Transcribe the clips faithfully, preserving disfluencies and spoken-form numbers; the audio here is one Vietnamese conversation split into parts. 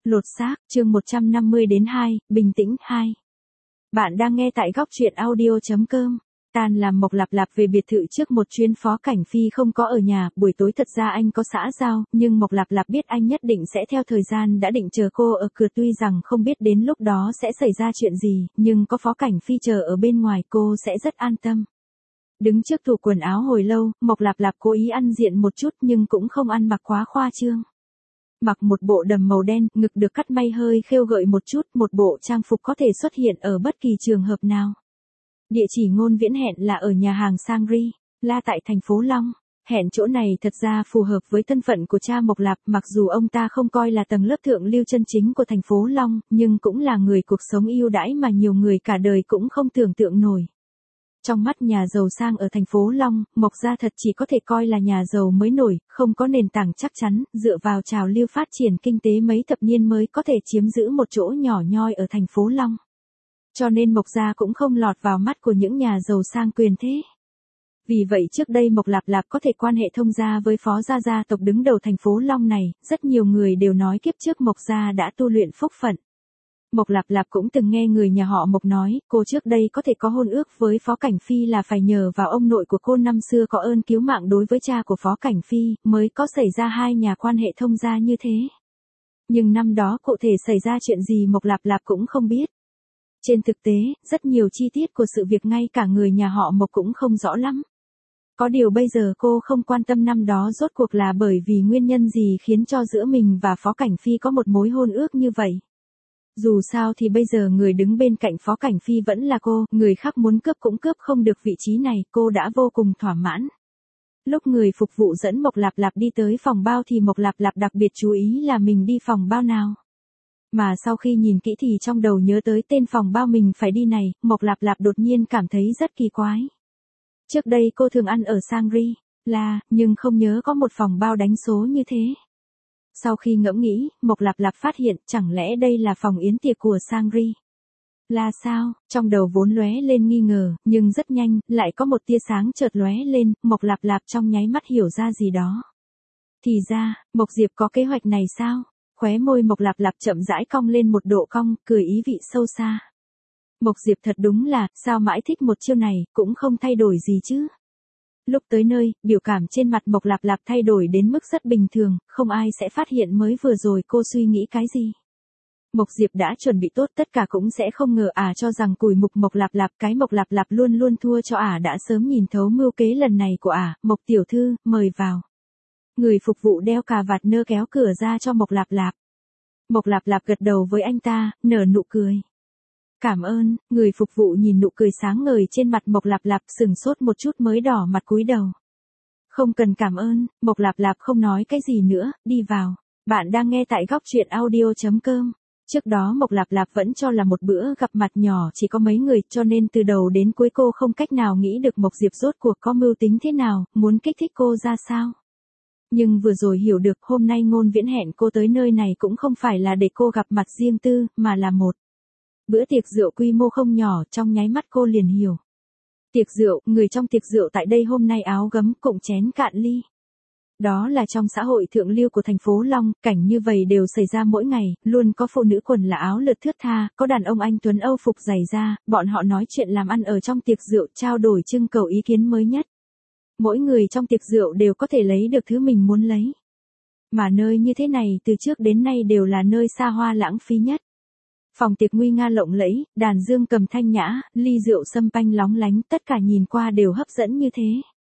Lột xác, chương một trăm năm mươi đến hai, bình tĩnh hai. Bạn đang nghe tại góc truyện audio chấm com. Tan làm Mộc Lạp Lạp về biệt thự trước một chuyến. Phó Cảnh Phi không có ở nhà, buổi tối thật ra anh có xã giao, nhưng Mộc Lạp Lạp biết anh nhất định sẽ theo thời gian đã định chờ cô ở cửa, tuy rằng không biết đến lúc đó sẽ xảy ra chuyện gì, nhưng có Phó Cảnh Phi chờ ở bên ngoài cô sẽ rất an tâm. Đứng trước tủ quần áo hồi lâu, Mộc Lạp Lạp cố ý ăn diện một chút nhưng cũng không ăn mặc quá khoa trương. Mặc một bộ đầm màu đen, ngực được cắt may hơi khêu gợi một chút, một bộ trang phục có thể xuất hiện ở bất kỳ trường hợp nào. Địa chỉ Ngôn Viễn hẹn là ở nhà hàng Sangri La tại thành phố Long. Hẹn chỗ này thật ra phù hợp với thân phận của cha Mộc Lạp, mặc dù ông ta không coi là tầng lớp thượng lưu chân chính của thành phố Long, nhưng cũng là người cuộc sống ưu đãi mà nhiều người cả đời cũng không tưởng tượng nổi. Trong mắt nhà giàu sang ở thành phố Long, Mộc gia thật chỉ có thể coi là nhà giàu mới nổi, không có nền tảng chắc chắn, dựa vào trào lưu phát triển kinh tế mấy thập niên mới có thể chiếm giữ một chỗ nhỏ nhoi ở thành phố Long. Cho nên Mộc gia cũng không lọt vào mắt của những nhà giàu sang quyền thế. Vì vậy trước đây Mộc Lạp Lạp có thể quan hệ thông gia với phó gia gia tộc đứng đầu thành phố Long này, rất nhiều người đều nói kiếp trước Mộc gia đã tu luyện phúc phận. Mộc Lạp Lạp cũng từng nghe người nhà họ Mộc nói, cô trước đây có thể có hôn ước với Phó Cảnh Phi là phải nhờ vào ông nội của cô năm xưa có ơn cứu mạng đối với cha của Phó Cảnh Phi, mới có xảy ra hai nhà quan hệ thông gia như thế. Nhưng năm đó cụ thể xảy ra chuyện gì Mộc Lạp Lạp cũng không biết. Trên thực tế, rất nhiều chi tiết của sự việc ngay cả người nhà họ Mộc cũng không rõ lắm. Có điều bây giờ cô không quan tâm năm đó rốt cuộc là bởi vì nguyên nhân gì khiến cho giữa mình và Phó Cảnh Phi có một mối hôn ước như vậy. Dù sao thì bây giờ người đứng bên cạnh Phó Cảnh Phi vẫn là cô, người khác muốn cướp cũng cướp không được vị trí này, cô đã vô cùng thỏa mãn. Lúc người phục vụ dẫn Mộc Lạp Lạp đi tới phòng bao thì Mộc Lạp Lạp đặc biệt chú ý là mình đi phòng bao nào. Mà sau khi nhìn kỹ thì trong đầu nhớ tới tên phòng bao mình phải đi này, Mộc Lạp Lạp đột nhiên cảm thấy rất kỳ quái. Trước đây cô thường ăn ở Sangri La, nhưng không nhớ có một phòng bao đánh số như thế. Sau khi ngẫm nghĩ, Mộc Lạp Lạp phát hiện chẳng lẽ đây là phòng yến tiệc của Sangri là sao? Trong đầu vốn lóe lên nghi ngờ, nhưng rất nhanh, lại có một tia sáng chợt lóe lên, Mộc Lạp Lạp trong nháy mắt hiểu ra gì đó. Thì ra, Mộc Diệp có kế hoạch này sao? Khóe môi Mộc Lạp Lạp chậm rãi cong lên một độ cong, cười ý vị sâu xa. Mộc Diệp thật đúng là, sao mãi thích một chiêu này, cũng không thay đổi gì chứ. Lúc tới nơi, biểu cảm trên mặt Mộc Lạp Lạp thay đổi đến mức rất bình thường, không ai sẽ phát hiện mới vừa rồi cô suy nghĩ cái gì. Mộc Diệp đã chuẩn bị tốt tất cả cũng sẽ không ngờ ả à cho rằng cùi mục Mộc Lạp Lạp cái Mộc Lạp Lạp luôn luôn thua cho ả à đã sớm nhìn thấu mưu kế lần này của ả, à. Mộc tiểu thư, mời vào. Người phục vụ đeo cà vạt nơ kéo cửa ra cho Mộc Lạp Lạp. Mộc Lạp Lạp gật đầu với anh ta, nở nụ cười. Cảm ơn, người phục vụ nhìn nụ cười sáng ngời trên mặt Mộc Lạp Lạp sừng sốt một chút mới đỏ mặt cúi đầu. Không cần cảm ơn, Mộc Lạp Lạp không nói cái gì nữa, đi vào. Bạn đang nghe tại góc truyện audio chấm com. Trước đó Mộc Lạp Lạp vẫn cho là một bữa gặp mặt nhỏ chỉ có mấy người, cho nên từ đầu đến cuối cô không cách nào nghĩ được Mộc Diệp rốt cuộc có mưu tính thế nào, muốn kích thích cô ra sao. Nhưng vừa rồi hiểu được hôm nay Ngôn Viễn hẹn cô tới nơi này cũng không phải là để cô gặp mặt riêng tư, mà là một bữa tiệc rượu quy mô không nhỏ, trong nháy mắt cô liền hiểu. Tiệc rượu, người trong tiệc rượu tại đây hôm nay áo gấm cụng chén cạn ly. Đó là trong xã hội thượng lưu của thành phố Long, cảnh như vậy đều xảy ra mỗi ngày, luôn có phụ nữ quần là áo lượt thướt tha, có đàn ông anh tuấn Âu phục dày da, bọn họ nói chuyện làm ăn ở trong tiệc rượu, trao đổi trưng cầu ý kiến mới nhất. Mỗi người trong tiệc rượu đều có thể lấy được thứ mình muốn lấy. Mà nơi như thế này từ trước đến nay đều là nơi xa hoa lãng phí nhất. Phòng tiệc nguy nga lộng lẫy, đàn dương cầm thanh nhã, ly rượu sâm panh lóng lánh, tất cả nhìn qua đều hấp dẫn như thế.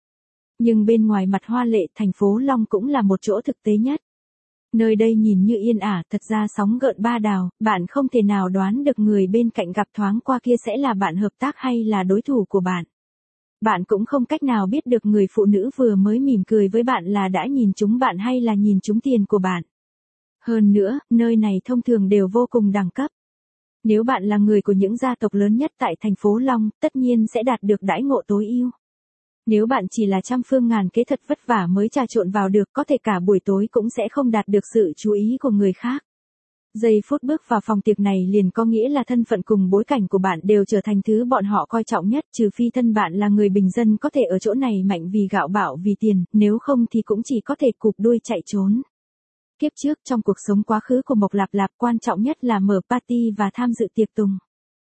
Nhưng bên ngoài mặt hoa lệ, thành phố Long cũng là một chỗ thực tế nhất. Nơi đây nhìn như yên ả, thật ra sóng gợn ba đào, bạn không thể nào đoán được người bên cạnh gặp thoáng qua kia sẽ là bạn hợp tác hay là đối thủ của bạn. Bạn cũng không cách nào biết được người phụ nữ vừa mới mỉm cười với bạn là đã nhìn trúng bạn hay là nhìn trúng tiền của bạn. Hơn nữa, nơi này thông thường đều vô cùng đẳng cấp. Nếu bạn là người của những gia tộc lớn nhất tại thành phố Long, tất nhiên sẽ đạt được đãi ngộ tối ưu. Nếu bạn chỉ là trăm phương ngàn kế thật vất vả mới trà trộn vào được, có thể cả buổi tối cũng sẽ không đạt được sự chú ý của người khác. Giây phút bước vào phòng tiệc này liền có nghĩa là thân phận cùng bối cảnh của bạn đều trở thành thứ bọn họ coi trọng nhất, trừ phi thân bạn là người bình dân có thể ở chỗ này mạnh vì gạo bạo vì tiền, nếu không thì cũng chỉ có thể cụp đuôi chạy trốn. Kiếp trước trong cuộc sống quá khứ của Mộc Lạp Lạp quan trọng nhất là mở party và tham dự tiệc tùng.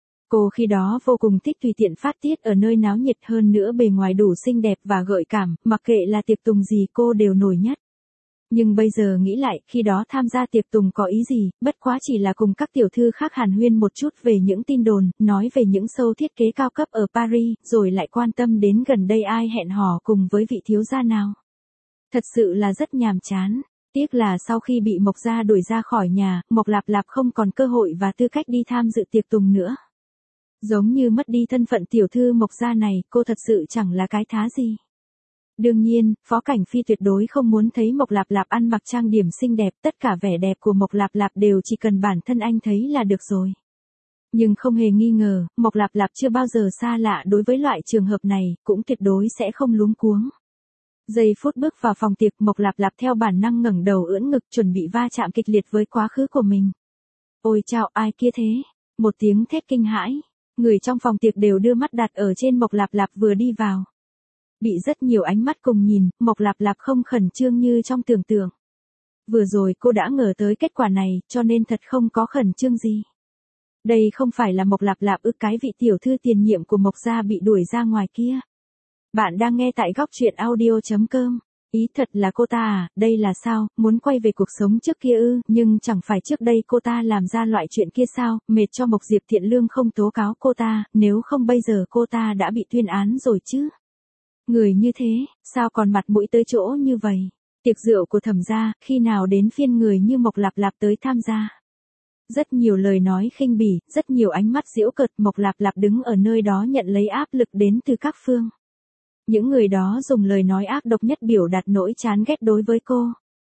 Cô khi đó vô cùng thích tùy tiện phát tiết ở nơi náo nhiệt, hơn nữa bề ngoài đủ xinh đẹp và gợi cảm, mặc kệ là tiệc tùng gì cô đều nổi nhất. Nhưng bây giờ nghĩ lại, khi đó tham gia tiệc tùng có ý gì, bất quá chỉ là cùng các tiểu thư khác hàn huyên một chút về những tin đồn, nói về những show thiết kế cao cấp ở Paris, rồi lại quan tâm đến gần đây ai hẹn hò cùng với vị thiếu gia nào. Thật sự là rất nhàm chán. Tiếc là sau khi bị Mộc gia đuổi ra khỏi nhà, Mộc Lạp Lạp không còn cơ hội và tư cách đi tham dự tiệc tùng nữa. Giống như mất đi thân phận tiểu thư Mộc gia này, cô thật sự chẳng là cái thá gì. Đương nhiên, Phó Cảnh Phi tuyệt đối không muốn thấy Mộc Lạp Lạp ăn mặc trang điểm xinh đẹp, tất cả vẻ đẹp của Mộc Lạp Lạp đều chỉ cần bản thân anh thấy là được rồi. Nhưng không hề nghi ngờ, Mộc Lạp Lạp chưa bao giờ xa lạ đối với loại trường hợp này, cũng tuyệt đối sẽ không luống cuống. Giây phút bước vào phòng tiệc, Mộc Lạp Lạp theo bản năng ngẩng đầu ưỡn ngực chuẩn bị va chạm kịch liệt với quá khứ của mình. Ôi chao, ai kia thế? Một tiếng thét kinh hãi. Người trong phòng tiệc đều đưa mắt đặt ở trên Mộc Lạp Lạp vừa đi vào. Bị rất nhiều ánh mắt cùng nhìn, Mộc Lạp Lạp không khẩn trương như trong tưởng tượng. Vừa rồi cô đã ngờ tới kết quả này, cho nên thật không có khẩn trương gì. Đây không phải là Mộc Lạp Lạp ư, cái vị tiểu thư tiền nhiệm của Mộc gia bị đuổi ra ngoài kia. Bạn đang nghe tại góc truyện audio chấm com. Ý thật là cô ta à, đây là sao, muốn quay về cuộc sống trước kia ư, nhưng chẳng phải trước đây cô ta làm ra loại chuyện kia sao, mệt cho Mộc Diệp Thiện Lương không tố cáo cô ta, nếu không bây giờ cô ta đã bị tuyên án rồi chứ. Người như thế, sao còn mặt mũi tới chỗ như vậy? Tiệc rượu của Thẩm gia, khi nào đến phiên người như Mộc Lạp Lạp tới tham gia? Rất nhiều lời nói khinh bỉ, rất nhiều ánh mắt giễu cợt, Mộc Lạp Lạp đứng ở nơi đó nhận lấy áp lực đến từ các phương. Những người đó dùng lời nói ác độc nhất biểu đạt nỗi chán ghét đối với cô.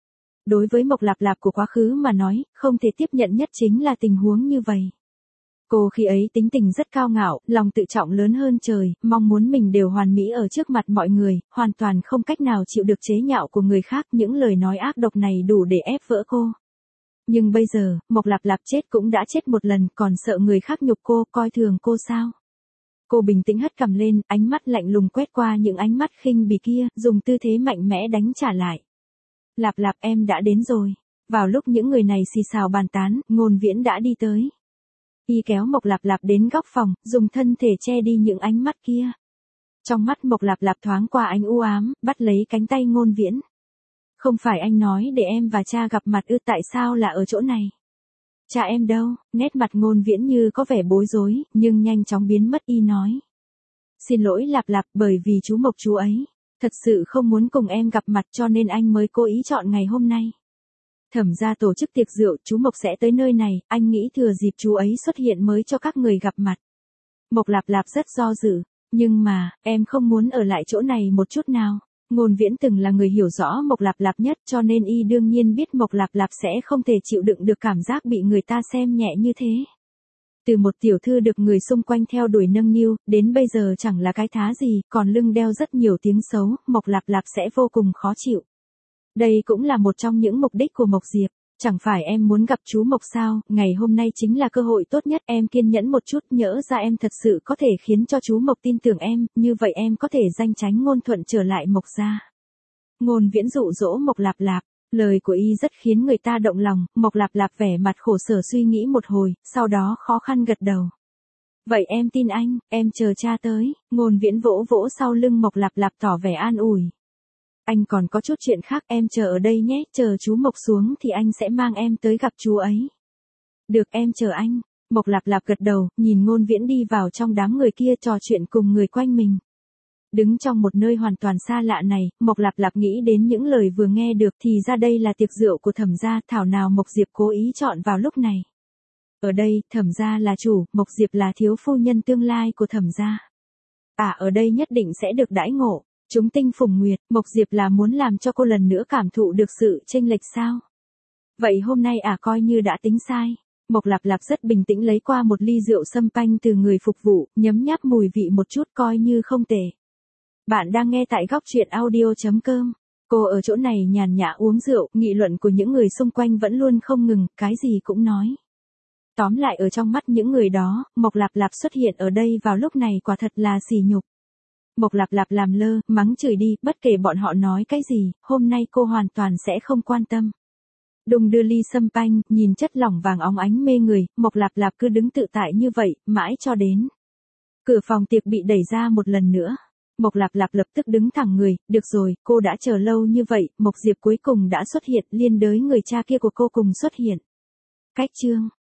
Đối với Mộc Lạp Lạp của quá khứ mà nói, không thể tiếp nhận nhất chính là tình huống như vậy. Cô khi ấy tính tình rất cao ngạo, lòng tự trọng lớn hơn trời, mong muốn mình đều hoàn mỹ ở trước mặt mọi người, hoàn toàn không cách nào chịu được chế nhạo của người khác, những lời nói ác độc này đủ để ép vỡ cô. Nhưng bây giờ, Mộc Lạp Lạp chết cũng đã chết một lần, còn sợ người khác nhục cô, coi thường cô sao? Cô bình tĩnh hất cằm lên, ánh mắt lạnh lùng quét qua những ánh mắt khinh bỉ kia, dùng tư thế mạnh mẽ đánh trả lại. Lạp Lạp, em đã đến rồi. Vào lúc những người này xì xào bàn tán, Ngôn Viễn đã đi tới. Y kéo Mộc Lạp Lạp đến góc phòng, dùng thân thể che đi những ánh mắt kia. Trong mắt Mộc Lạp Lạp thoáng qua ánh u ám, bắt lấy cánh tay Ngôn Viễn. Không phải anh nói để em và cha gặp mặt ư, tại sao là ở chỗ này? Cha em đâu? Nét mặt Ngôn Viễn như có vẻ bối rối, nhưng nhanh chóng biến mất. Y nói. Xin lỗi Lạp Lạp, bởi vì chú Mộc chú ấy thật sự không muốn cùng em gặp mặt cho nên anh mới cố ý chọn ngày hôm nay. Thẩm gia tổ chức tiệc rượu, chú Mộc sẽ tới nơi này, anh nghĩ thừa dịp chú ấy xuất hiện mới cho các người gặp mặt. Mộc Lạp Lạp rất do dự, nhưng mà, em không muốn ở lại chỗ này một chút nào. Ngôn Viễn từng là người hiểu rõ Mộc Lạp Lạp nhất cho nên y đương nhiên biết Mộc Lạp Lạp sẽ không thể chịu đựng được cảm giác bị người ta xem nhẹ như thế. Từ một tiểu thư được người xung quanh theo đuổi nâng niu, đến bây giờ chẳng là cái thá gì, còn lưng đeo rất nhiều tiếng xấu, Mộc Lạp Lạp sẽ vô cùng khó chịu. Đây cũng là một trong những mục đích của Mộc Diệp. Chẳng phải em muốn gặp chú Mộc sao, ngày hôm nay chính là cơ hội tốt nhất, em kiên nhẫn một chút, nhỡ ra em thật sự có thể khiến cho chú Mộc tin tưởng em, như vậy em có thể danh chánh ngôn thuận trở lại Mộc gia. Ngôn Viễn dụ dỗ Mộc Lạp Lạp, lời của y rất khiến người ta động lòng, Mộc Lạp Lạp vẻ mặt khổ sở suy nghĩ một hồi, sau đó khó khăn gật đầu. Vậy em tin anh, em chờ cha tới. Ngôn Viễn vỗ vỗ sau lưng Mộc Lạp Lạp tỏ vẻ an ủi. Anh còn có chút chuyện khác, em chờ ở đây nhé, chờ chú Mộc xuống thì anh sẽ mang em tới gặp chú ấy. Được, em chờ anh. Mộc Lạp Lạp gật đầu, nhìn Ngôn Viễn đi vào trong đám người kia trò chuyện cùng người quanh mình. Đứng trong một nơi hoàn toàn xa lạ này, Mộc Lạp Lạp nghĩ đến những lời vừa nghe được, thì ra đây là tiệc rượu của Thẩm gia, thảo nào Mộc Diệp cố ý chọn vào lúc này. Ở đây, Thẩm gia là chủ, Mộc Diệp là thiếu phu nhân tương lai của Thẩm gia. À, ở đây nhất định sẽ được đãi ngộ. Chúng tinh phùng nguyệt, Mộc Diệp là muốn làm cho cô lần nữa cảm thụ được sự chênh lệch sao? Vậy hôm nay à, coi như đã tính sai. Mộc Lạp Lạp rất bình tĩnh lấy qua một ly rượu sâm panh từ người phục vụ, nhấm nháp mùi vị một chút coi như không tệ. Bạn đang nghe tại góc truyện audio chấm com. Cô ở chỗ này nhàn nhã uống rượu, nghị luận của những người xung quanh vẫn luôn không ngừng, cái gì cũng nói. Tóm lại ở trong mắt những người đó, Mộc Lạp Lạp xuất hiện ở đây vào lúc này quả thật là sỉ nhục. Mộc Lạp Lạp làm lơ, mắng chửi đi, bất kể bọn họ nói cái gì, hôm nay cô hoàn toàn sẽ không quan tâm. Đung đưa ly sâm panh, nhìn chất lỏng vàng óng ánh mê người, Mộc Lạp Lạp cứ đứng tự tại như vậy, mãi cho đến. Cửa phòng tiệc bị đẩy ra một lần nữa. Mộc Lạp Lạp lập tức đứng thẳng người, được rồi, cô đã chờ lâu như vậy, Mộc Diệp cuối cùng đã xuất hiện, liên đới người cha kia của cô cùng xuất hiện. Cách chương